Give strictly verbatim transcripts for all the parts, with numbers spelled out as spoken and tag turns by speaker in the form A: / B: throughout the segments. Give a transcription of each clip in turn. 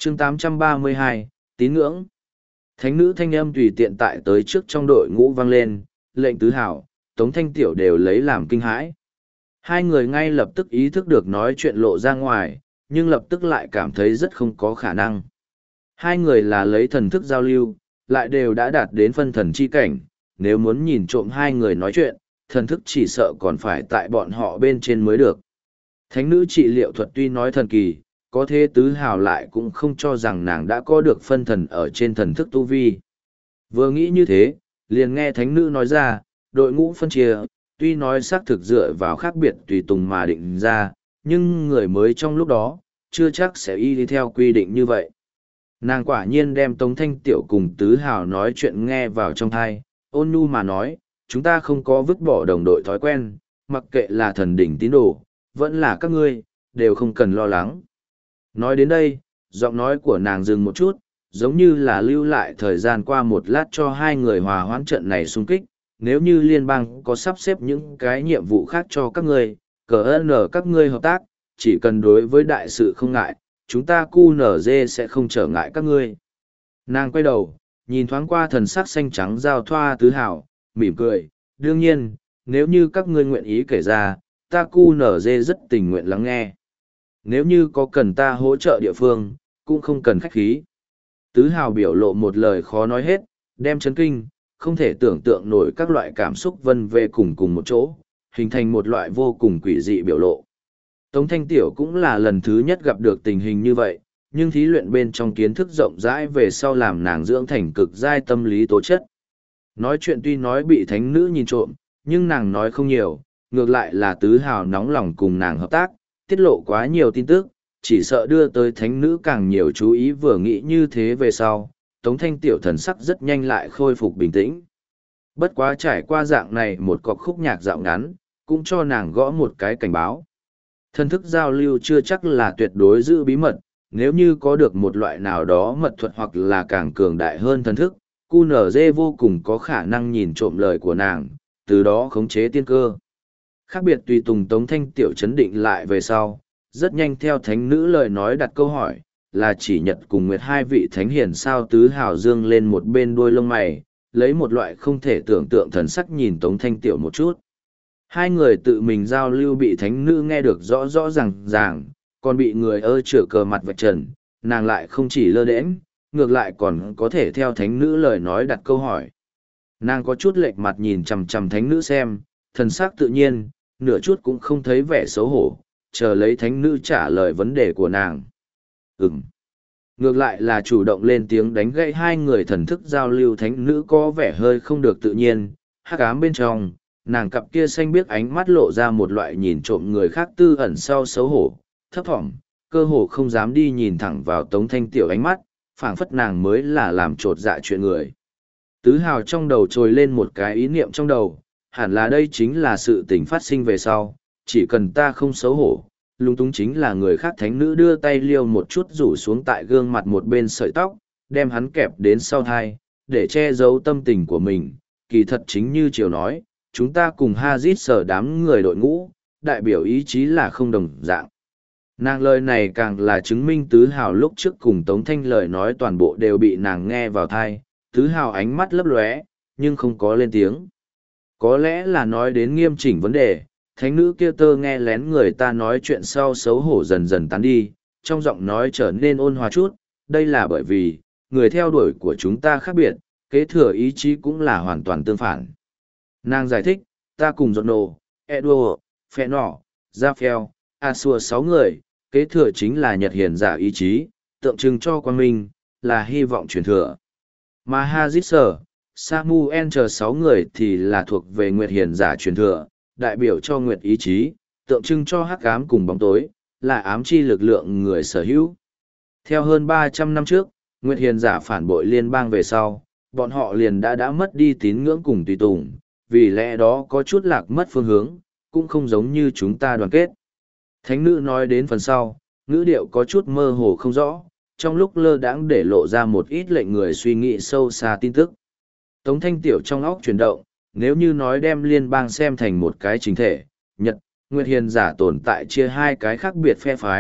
A: chương tám trăm ba mươi hai, tín ngưỡng. Thánh nữ thanh âm tùy tiện tại tới trước trong đội ngũ vang lên, lệnh tứ hảo, Tống Thanh Tiểu đều lấy làm kinh hãi. Hai người ngay lập tức ý thức được nói chuyện lộ ra ngoài, nhưng lập tức lại cảm thấy rất không có khả năng. Hai người là lấy thần thức giao lưu, lại đều đã đạt đến phân thần chi cảnh, nếu muốn nhìn trộm hai người nói chuyện, thần thức chỉ sợ còn phải tại bọn họ bên trên mới được. Thánh nữ trị liệu thuật tuy nói thần kỳ, có thế tứ hào lại cũng không cho rằng nàng đã có được phân thần ở trên thần thức tu vi. Vừa nghĩ như thế, liền nghe thánh nữ nói ra, đội ngũ phân chia, tuy nói xác thực dựa vào khác biệt tùy tùng mà định ra, nhưng người mới trong lúc đó, chưa chắc sẽ y đi theo quy định như vậy. Nàng quả nhiên đem Tống Thanh Tiểu cùng tứ hào nói chuyện nghe vào trong thai, ôn nhu mà nói, chúng ta không có vứt bỏ đồng đội thói quen, mặc kệ là thần đỉnh tín đồ, vẫn là các ngươi, đều không cần lo lắng. Nói đến đây, giọng nói của nàng dừng một chút, giống như là lưu lại thời gian qua một lát cho hai người hòa hoãn trận này xung kích. Nếu như liên bang có sắp xếp những cái nhiệm vụ khác cho các ngươi, cờ ơn ở các ngươi hợp tác, chỉ cần đối với đại sự không ngại, chúng ta cu nở dê sẽ không trở ngại các ngươi. Nàng quay đầu, nhìn thoáng qua thần sắc xanh trắng giao thoa tứ hảo, mỉm cười, đương nhiên, nếu như các ngươi nguyện ý kể ra, ta cu nở dê rất tình nguyện lắng nghe. Nếu như có cần ta hỗ trợ địa phương, cũng không cần khách khí. Tứ hào biểu lộ một lời khó nói hết, đem chấn kinh, không thể tưởng tượng nổi các loại cảm xúc vân về cùng cùng một chỗ, hình thành một loại vô cùng quỷ dị biểu lộ. Tống Thanh Tiểu cũng là lần thứ nhất gặp được tình hình như vậy, nhưng thí luyện bên trong kiến thức rộng rãi về sau làm nàng dưỡng thành cực giai tâm lý tố chất. Nói chuyện tuy nói bị thánh nữ nhìn trộm, nhưng nàng nói không nhiều, ngược lại là tứ hào nóng lòng cùng nàng hợp tác, tiết lộ quá nhiều tin tức, chỉ sợ đưa tới thánh nữ càng nhiều chú ý vừa nghĩ như thế về sau, Tống Thanh Tiểu thần sắc rất nhanh lại khôi phục bình tĩnh. Bất quá trải qua dạng này một cọc khúc nhạc dạo ngắn, cũng cho nàng gõ một cái cảnh báo. Thần thức giao lưu chưa chắc là tuyệt đối giữ bí mật, nếu như có được một loại nào đó mật thuật hoặc là càng cường đại hơn thần thức, cu nở dê vô cùng có khả năng nhìn trộm lời của nàng, từ đó khống chế tiên cơ. Khác biệt tùy tùng Tống Thanh Tiểu chấn định lại về sau, rất nhanh theo thánh nữ lời nói đặt câu hỏi, là chỉ Nhật cùng Nguyệt hai vị thánh hiền sao tứ hào dương lên một bên đuôi lông mày, lấy một loại không thể tưởng tượng thần sắc nhìn Tống Thanh Tiểu một chút. Hai người tự mình giao lưu bị thánh nữ nghe được rõ rõ ràng ràng, còn bị người ơ chữa cờ mặt vạch trần, nàng lại không chỉ lơ đễnh, ngược lại còn có thể theo thánh nữ lời nói đặt câu hỏi. Nàng có chút lệch mặt nhìn chằm chằm thánh nữ xem, thần sắc tự nhiên, nửa chút cũng không thấy vẻ xấu hổ, chờ lấy thánh nữ trả lời vấn đề của nàng. Ừm. Ngược lại là chủ động lên tiếng đánh gãy hai người thần thức giao lưu thánh nữ có vẻ hơi không được tự nhiên, hắc ám bên trong, nàng cặp kia xanh biếc ánh mắt lộ ra một loại nhìn trộm người khác tư ẩn sau xấu hổ, thấp thỏm, cơ hồ không dám đi nhìn thẳng vào Tống Thanh Tiểu ánh mắt, phảng phất nàng mới là làm trột dạ chuyện người. Tứ hào trong đầu trồi lên một cái ý niệm trong đầu, hẳn là đây chính là sự tình phát sinh về sau, chỉ cần ta không xấu hổ, lung túng chính là người khác thánh nữ đưa tay liêu một chút rủ xuống tại gương mặt một bên sợi tóc, đem hắn kẹp đến sau thai, để che giấu tâm tình của mình, kỳ thật chính như Triều nói, chúng ta cùng Hazit sở đám người đội ngũ, đại biểu ý chí là không đồng dạng. Nàng lời này càng là chứng minh tứ hào lúc trước cùng Tống Thanh lời nói toàn bộ đều bị nàng nghe vào thai, tứ hào ánh mắt lấp lóe, nhưng không có lên tiếng. Có lẽ là nói đến nghiêm chỉnh vấn đề, thánh nữ kia tơ nghe lén người ta nói chuyện sau xấu hổ dần dần tán đi, trong giọng nói trở nên ôn hòa chút, đây là bởi vì, người theo đuổi của chúng ta khác biệt, kế thừa ý chí cũng là hoàn toàn tương phản. Nàng giải thích, ta cùng Giọt Nổ, Edward, Phẹ Nỏ, Raphael, Asua sáu người, kế thừa chính là Nhật hiền giả ý chí, tượng trưng cho quang minh, là hy vọng truyền thừa. Mà Hazit, Samuel chờ sáu người thì là thuộc về Nguyệt hiền giả truyền thừa, đại biểu cho Nguyệt ý chí, tượng trưng cho hắc ám cùng bóng tối, là ám chi lực lượng người sở hữu. Theo hơn ba trăm năm trước, Nguyệt hiền giả phản bội liên bang về sau, bọn họ liền đã đã mất đi tín ngưỡng cùng tùy tùng, vì lẽ đó có chút lạc mất phương hướng, cũng không giống như chúng ta đoàn kết. Thánh nữ nói đến phần sau, ngữ điệu có chút mơ hồ không rõ, trong lúc lơ đãng để lộ ra một ít lệnh người suy nghĩ sâu xa tin tức. Tống Thanh Tiểu trong óc chuyển động, nếu như nói đem liên bang xem thành một cái chính thể, Nhật, Nguyệt hiền giả tồn tại chia hai cái khác biệt phe phái,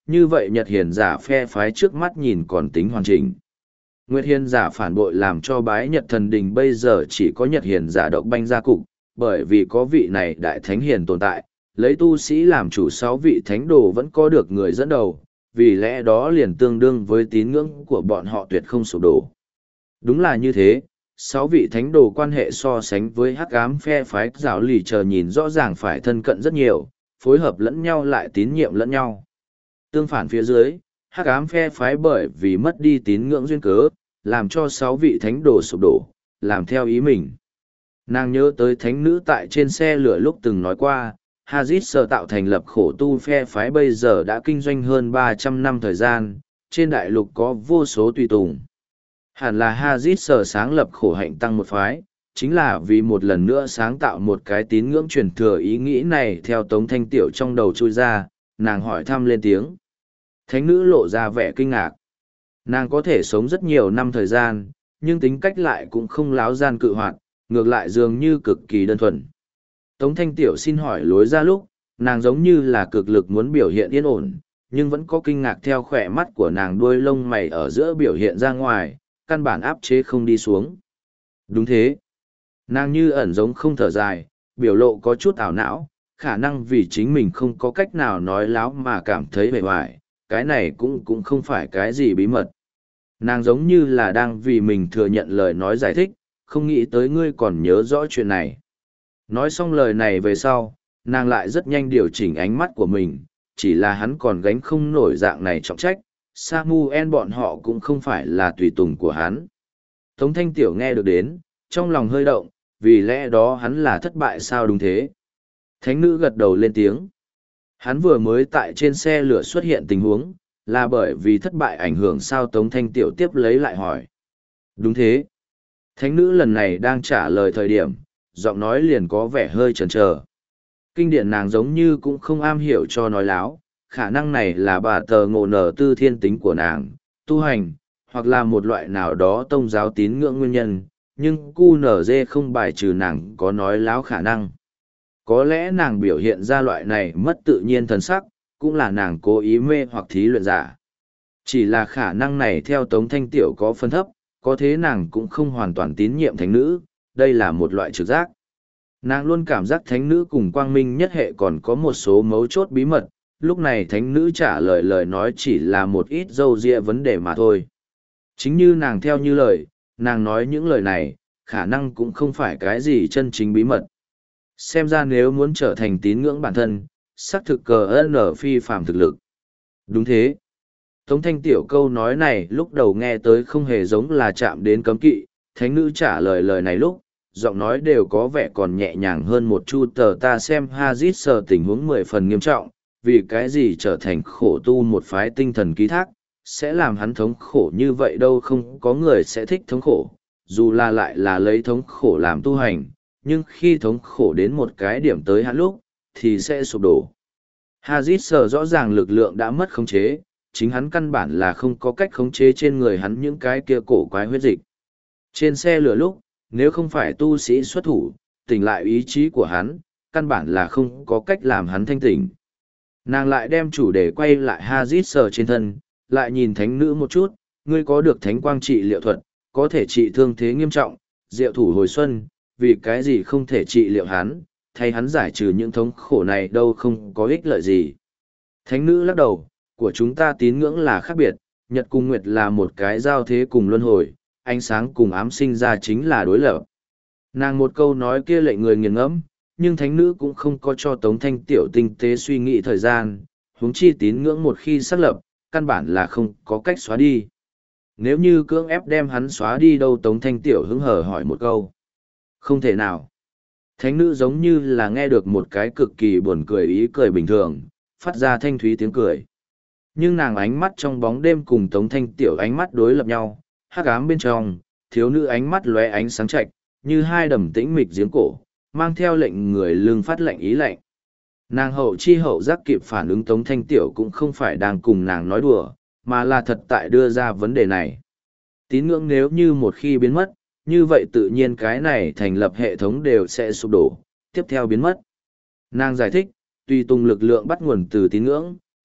A: như vậy Nhật Hiền giả phe phái trước mắt nhìn còn tính hoàn chỉnh. Nguyệt Hiền giả phản bội làm cho bái Nhật thần đình bây giờ chỉ có Nhật Hiền giả độc banh gia cục, bởi vì có vị này đại thánh hiền tồn tại, lấy tu sĩ làm chủ sáu vị thánh đồ vẫn có được người dẫn đầu, vì lẽ đó liền tương đương với tín ngưỡng của bọn họ tuyệt không sụp đổ. Đúng là như thế, sáu vị thánh đồ quan hệ so sánh với hắc ám phe phái giáo lì chờ nhìn rõ ràng phải thân cận rất nhiều, phối hợp lẫn nhau lại tín nhiệm lẫn nhau. Tương phản phía dưới, hắc ám phe phái bởi vì mất đi tín ngưỡng duyên cớ, làm cho sáu vị thánh đồ sụp đổ, làm theo ý mình. Nàng nhớ tới thánh nữ tại trên xe lửa lúc từng nói qua, Hazit sở tạo thành lập khổ tu phe phái bây giờ đã kinh doanh hơn ba trăm năm thời gian, trên đại lục có vô số tùy tùng. Hẳn là Hazit sở sáng lập khổ hạnh tăng một phái, chính là vì một lần nữa sáng tạo một cái tín ngưỡng truyền thừa ý nghĩ này theo Tống Thanh Tiểu trong đầu chui ra, nàng hỏi thăm lên tiếng. Thánh nữ lộ ra vẻ kinh ngạc. Nàng có thể sống rất nhiều năm thời gian, nhưng tính cách lại cũng không láo gian cự hoạt, ngược lại dường như cực kỳ đơn thuần. Tống Thanh Tiểu xin hỏi lối ra lúc, nàng giống như là cực lực muốn biểu hiện yên ổn, nhưng vẫn có kinh ngạc theo khỏe mắt của nàng đuôi lông mày ở giữa biểu hiện ra ngoài, căn bản áp chế không đi xuống. Đúng thế. Nàng như ẩn giống không thở dài, biểu lộ có chút ảo não, khả năng vì chính mình không có cách nào nói láo mà cảm thấy bề hoài, cái này cũng cũng không phải cái gì bí mật. Nàng giống như là đang vì mình thừa nhận lời nói giải thích, không nghĩ tới ngươi còn nhớ rõ chuyện này. Nói xong lời này về sau, nàng lại rất nhanh điều chỉnh ánh mắt của mình, chỉ là hắn còn gánh không nổi dạng này trọng trách, Samuel bọn họ cũng không phải là tùy tùng của hắn. Tống Thanh Tiểu nghe được đến, trong lòng hơi động, vì lẽ đó hắn là thất bại sao đúng thế. Thánh nữ gật đầu lên tiếng. Hắn vừa mới tại trên xe lửa xuất hiện tình huống, là bởi vì thất bại ảnh hưởng sao Tống Thanh Tiểu tiếp lấy lại hỏi. Đúng thế. Thánh nữ lần này đang trả lời thời điểm, giọng nói liền có vẻ hơi chần chờ. Kinh điển nàng giống như cũng không am hiểu cho nói láo, khả năng này là bà tờ ngộ nở tư thiên tính của nàng, tu hành, hoặc là một loại nào đó tông giáo tín ngưỡng nguyên nhân, nhưng cu nở dê không bài trừ nàng có nói láo khả năng. Có lẽ nàng biểu hiện ra loại này mất tự nhiên thần sắc, cũng là nàng cố ý mê hoặc thí luyện giả. Chỉ là khả năng này theo Tống Thanh Tiểu có phân thấp, có thế nàng cũng không hoàn toàn tín nhiệm thánh nữ, đây là một loại trực giác. Nàng luôn cảm giác thánh nữ cùng quang minh nhất hệ còn có một số mấu chốt bí mật, lúc này thánh nữ trả lời lời nói chỉ là một ít dâu dịa vấn đề mà thôi. Chính như nàng theo như lời, nàng nói những lời này, khả năng cũng không phải cái gì chân chính bí mật. Xem ra nếu muốn trở thành tín ngưỡng bản thân, xác thực cờ ơn ở phi phàm thực lực. Đúng thế. Tống Thanh Tiểu câu nói này lúc đầu nghe tới không hề giống là chạm đến cấm kỵ, thánh nữ trả lời lời này lúc, giọng nói đều có vẻ còn nhẹ nhàng hơn một chút. Tờ ta xem Hazit sờ tình huống mười phần nghiêm trọng, vì cái gì trở thành khổ tu một phái tinh thần ký thác, sẽ làm hắn thống khổ như vậy đâu, không có người sẽ thích thống khổ, dù là lại là lấy thống khổ làm tu hành, nhưng khi thống khổ đến một cái điểm tới hắn lúc, thì sẽ sụp đổ. Hazit sờ rõ ràng lực lượng đã mất khống chế, chính hắn căn bản là không có cách khống chế trên người hắn những cái kia cổ quái huyết dịch. Trên xe lửa lúc, nếu không phải tu sĩ xuất thủ, tỉnh lại ý chí của hắn, căn bản là không có cách làm hắn thanh tỉnh. Nàng lại đem chủ đề quay lại Hazit sờ trên thân, lại nhìn thánh nữ một chút, ngươi có được thánh quang trị liệu thuật, có thể trị thương thế nghiêm trọng, diệu thủ hồi xuân, vì cái gì không thể trị liệu hắn, thay hắn giải trừ những thống khổ này đâu không có ích lợi gì. Thánh nữ lắc đầu, của chúng ta tín ngưỡng là khác biệt, nhật cùng nguyệt là một cái giao thế cùng luân hồi, ánh sáng cùng ám sinh ra chính là đối lập. Nàng một câu nói kia lệnh người nghiền ngẫm, nhưng thánh nữ cũng không có cho Tống Thanh Tiểu tinh tế suy nghĩ thời gian, huống chi tín ngưỡng một khi xác lập, căn bản là không có cách xóa đi. Nếu như cưỡng ép đem hắn xóa đi đâu, Tống Thanh Tiểu hứng hở hỏi một câu. Không thể nào. Thánh nữ giống như là nghe được một cái cực kỳ buồn cười ý cười bình thường, phát ra thanh thúy tiếng cười. Nhưng nàng ánh mắt trong bóng đêm cùng Tống Thanh Tiểu ánh mắt đối lập nhau, hắc ám bên trong, thiếu nữ ánh mắt lóe ánh sáng chạch, như hai đầm tĩnh mịch giếng cổ, mang theo lệnh người lương phát lệnh ý lệnh. Nàng hậu chi hậu giác kịp phản ứng Tống Thanh Tiểu cũng không phải đang cùng nàng nói đùa, mà là thật tại đưa ra vấn đề này. Tín ngưỡng nếu như một khi biến mất, như vậy tự nhiên cái này thành lập hệ thống đều sẽ sụp đổ, tiếp theo biến mất. Nàng giải thích, tùy tùng lực lượng bắt nguồn từ tín ngưỡng,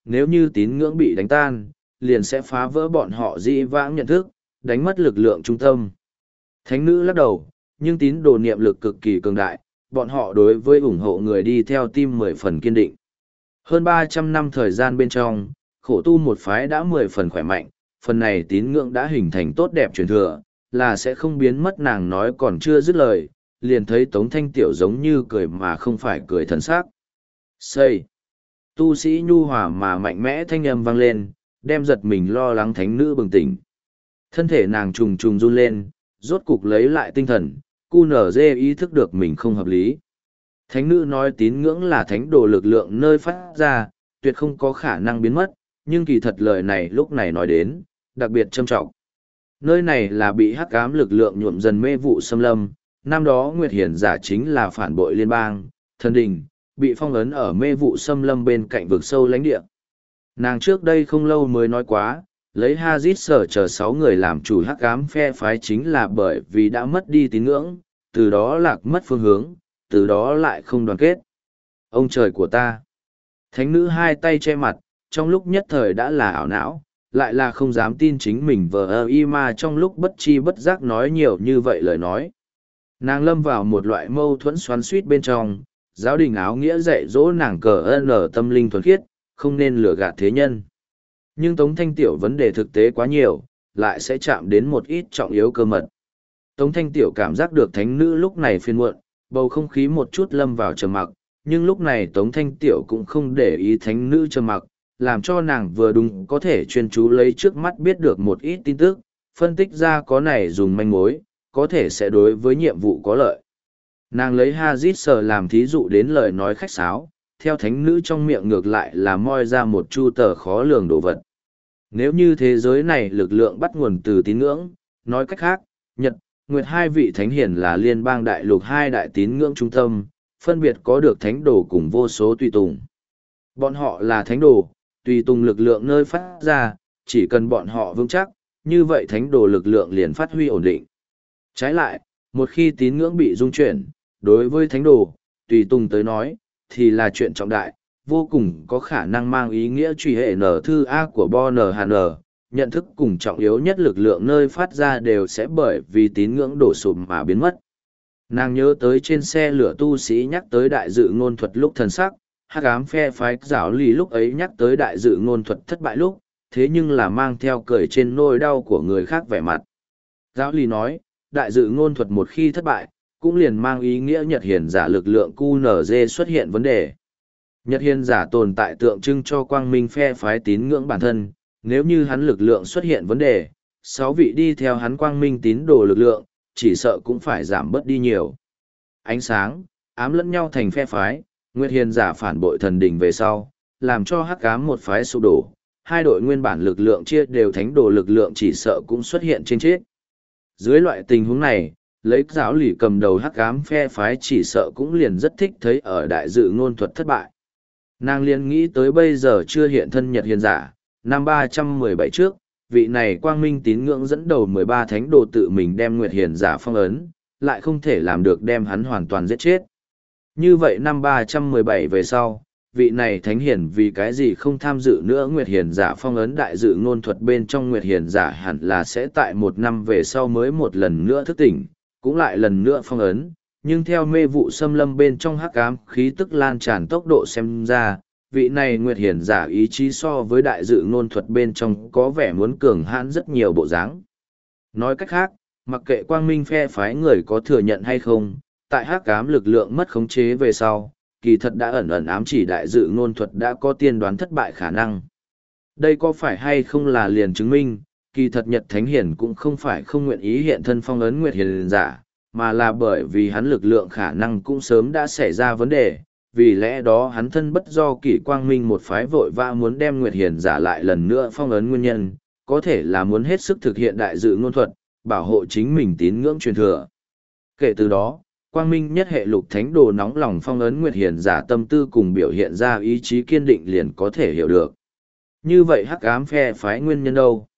A: nếu như tín ngưỡng bị đánh tan, liền sẽ phá vỡ bọn họ dĩ vãng nhận thức, đánh mất lực lượng trung tâm. Thánh nữ lắc đầu, nhưng tín đồ niệm lực cực kỳ cường đại, bọn họ đối với ủng hộ người đi theo tim mười phần kiên định. Hơn ba trăm năm thời gian bên trong, khổ tu một phái đã mười phần khỏe mạnh, phần này tín ngưỡng đã hình thành tốt đẹp truyền thừa, là sẽ không biến mất. Nàng nói còn chưa dứt lời, liền thấy Tống Thanh Tiểu giống như cười mà không phải cười thần sắc. Xây! Tu sĩ nhu hòa mà mạnh mẽ thanh âm vang lên, đem giật mình lo lắng thánh nữ bừng tỉnh. Thân thể nàng trùng trùng run lên, rốt cục lấy lại tinh thần, cu nở dê ý thức được mình không hợp lý. Thánh nữ nói tín ngưỡng là thánh đồ lực lượng nơi phát ra, tuyệt không có khả năng biến mất, nhưng kỳ thật lời này lúc này nói đến, đặc biệt trâm trọng. Nơi này là bị hắc ám lực lượng nhuộm dần mê vụ xâm lâm, năm đó Nguyệt Hiển giả chính là phản bội liên bang, thần đình, bị phong ấn ở mê vụ xâm lâm bên cạnh vực sâu lãnh địa. Nàng trước đây không lâu mới nói quá, lấy Hazit sở chờ sáu người làm chủ hắc ám phe phái chính là bởi vì đã mất đi tín ngưỡng, từ đó lạc mất phương hướng, từ đó lại không đoàn kết. Ông trời của ta! Thánh nữ hai tay che mặt, trong lúc nhất thời đã là ảo não, lại là không dám tin chính mình vờ ơ y mà trong lúc bất chi bất giác nói nhiều như vậy lời nói. Nàng lâm vào một loại mâu thuẫn xoắn suýt bên trong, giáo đình áo nghĩa dạy dỗ nàng cờ ơn ở tâm linh thuần khiết, không nên lừa gạt thế nhân. Nhưng Tống Thanh Tiểu vấn đề thực tế quá nhiều, lại sẽ chạm đến một ít trọng yếu cơ mật. Tống Thanh Tiểu cảm giác được thánh nữ lúc này phiền muộn, bầu không khí một chút lâm vào trầm mặc, nhưng lúc này Tống Thanh Tiểu cũng không để ý thánh nữ trầm mặc, làm cho nàng vừa đúng có thể chuyên chú lấy trước mắt biết được một ít tin tức, phân tích ra có này dùng manh mối, có thể sẽ đối với nhiệm vụ có lợi. Nàng lấy Hazit sở làm thí dụ đến lời nói khách sáo, theo thánh nữ trong miệng ngược lại là moi ra một chu tờ khó lường đồ vật. Nếu như thế giới này lực lượng bắt nguồn từ tín ngưỡng, nói cách khác, Nhật, Nguyệt hai vị thánh hiển là liên bang đại lục hai đại tín ngưỡng trung tâm, phân biệt có được thánh đồ cùng vô số tùy tùng. Bọn họ là thánh đồ, tùy tùng lực lượng nơi phát ra, chỉ cần bọn họ vững chắc, như vậy thánh đồ lực lượng liền phát huy ổn định. Trái lại, một khi tín ngưỡng bị dung chuyển, đối với thánh đồ, tùy tùng tới nói, thì là chuyện trọng đại, vô cùng có khả năng mang ý nghĩa truy hệ nở thư A của Bo N H N, nhận thức cùng trọng yếu nhất lực lượng nơi phát ra đều sẽ bởi vì tín ngưỡng đổ sụp mà biến mất. Nàng nhớ tới trên xe lửa tu sĩ nhắc tới đại dự ngôn thuật lúc thần sắc, hắc ám phe phái giáo lý lúc ấy nhắc tới đại dự ngôn thuật thất bại lúc, thế nhưng là mang theo cười trên nỗi đau của người khác vẻ mặt. Giáo lý nói, đại dự ngôn thuật một khi thất bại, cũng liền mang ý nghĩa Nhật Hiền giả lực lượng Q N Z xuất hiện vấn đề. Nhật Hiền giả tồn tại tượng trưng cho quang minh phe phái tín ngưỡng bản thân, nếu như hắn lực lượng xuất hiện vấn đề, sáu vị đi theo hắn quang minh tín đồ lực lượng, chỉ sợ cũng phải giảm bớt đi nhiều. Ánh sáng, ám lẫn nhau thành phe phái, Nguyệt Hiền giả phản bội thần đình về sau, làm cho hắc ám một phái sụp đổ, hai đội nguyên bản lực lượng chia đều thánh đồ lực lượng chỉ sợ cũng xuất hiện trên chết. Dưới loại tình huống này, lấy giáo lý cầm đầu hắc ám phe phái chỉ sợ cũng liền rất thích thấy ở đại dự ngôn thuật thất bại. Nàng liền nghĩ tới bây giờ chưa hiện thân Nhật Hiền giả, năm ba trăm mười bảy trước, vị này quang minh tín ngưỡng dẫn đầu mười ba thánh đồ tự mình đem Nguyệt Hiền giả phong ấn, lại không thể làm được đem hắn hoàn toàn giết chết. Như vậy năm ba trăm mười bảy về sau, vị này thánh hiển vì cái gì không tham dự nữa Nguyệt Hiền giả phong ấn đại dự ngôn thuật bên trong Nguyệt Hiền giả hẳn là sẽ tại một năm về sau mới một lần nữa thức tỉnh, cũng lại lần nữa phong ấn, nhưng theo mê vụ xâm lâm bên trong hắc ám khí tức lan tràn tốc độ xem ra, vị này Nguyệt Hiển giả ý chí so với đại dự ngôn thuật bên trong có vẻ muốn cường hãn rất nhiều bộ dáng. Nói cách khác, mặc kệ quang minh phe phái người có thừa nhận hay không, tại hắc ám lực lượng mất khống chế về sau, kỳ thật đã ẩn ẩn ám chỉ đại dự ngôn thuật đã có tiên đoán thất bại khả năng. Đây có phải hay không là liền chứng minh, kỳ thật Nhật Thánh Hiển cũng không phải không nguyện ý hiện thân phong ấn Nguyệt Hiển giả, mà là bởi vì hắn lực lượng khả năng cũng sớm đã xảy ra vấn đề, vì lẽ đó hắn thân bất do kỷ quang minh một phái vội vã muốn đem Nguyệt Hiển giả lại lần nữa phong ấn nguyên nhân, có thể là muốn hết sức thực hiện đại dự ngôn thuật, bảo hộ chính mình tín ngưỡng truyền thừa. Kể từ đó, quang minh nhất hệ lục thánh đồ nóng lòng phong ấn Nguyệt Hiển giả tâm tư cùng biểu hiện ra ý chí kiên định liền có thể hiểu được. Như vậy hắc ám phe phái nguyên nhân đâu?